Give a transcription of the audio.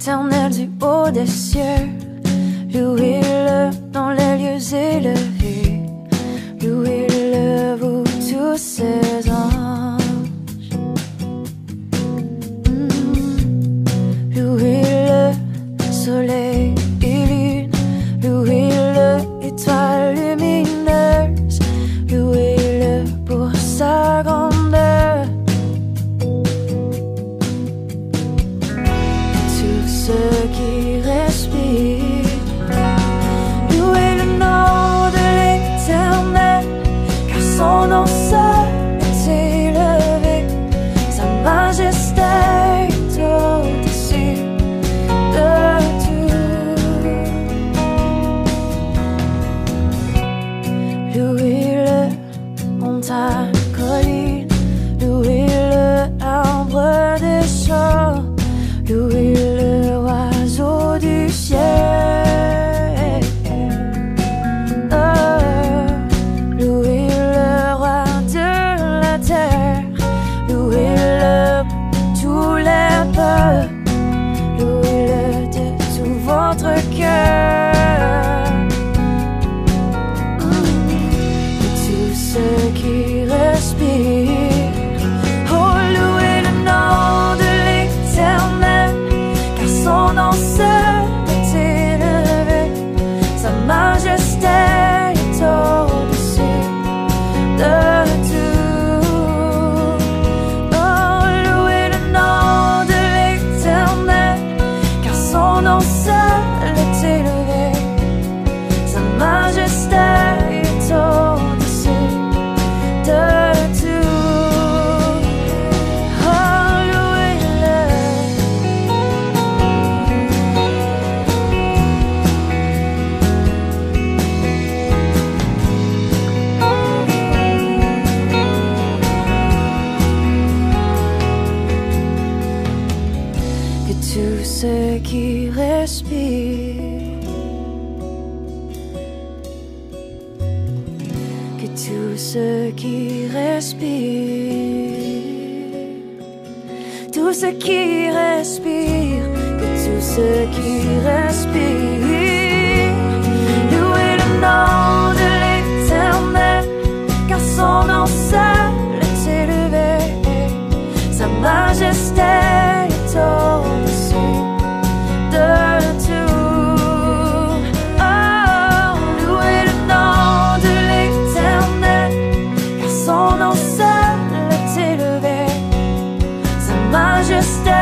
l'Éternel du haut des cieux. Louez-le dans les lieux élevés. Louez-le, vous tous ses anges. Louez-le, soleil et lune. Louez-le, étoile lumineuse. Louez-le pour sa grandeur. Tous ceux qui respirent, louez le nom de l'Éternel, car son nom seul est élevé. Sa majesté est au-dessus de tout. Louez-le, montagne, colline. Louez-le, arbre des champs. Louez-le, oiseau du ciel. Louez-le, roi de la terre. Louez-le, tous les peuples. Louez-le de tout votre cœur. Et tous ceux qui respirent, oh, louez le nom de l'Éternel, car son nom seul est élevé. Sa majesté est au-dessus de tout. Oh, louez le nom de l'Éternel, car son nom seul est élevé. Sa majesté est au-dessus de tout. Oh, louez-le. Que tous ceux qui respirent, que tous ceux qui respirent, tous ceux qui respirent, que tous ceux qui respirent, louez le nom de l'Éternel, car son nom seul est élevé. Sa majesté est au-dessus de tout. Oh, louez le nom de l'Éternel, car son nom seul est élevé. Sa majesté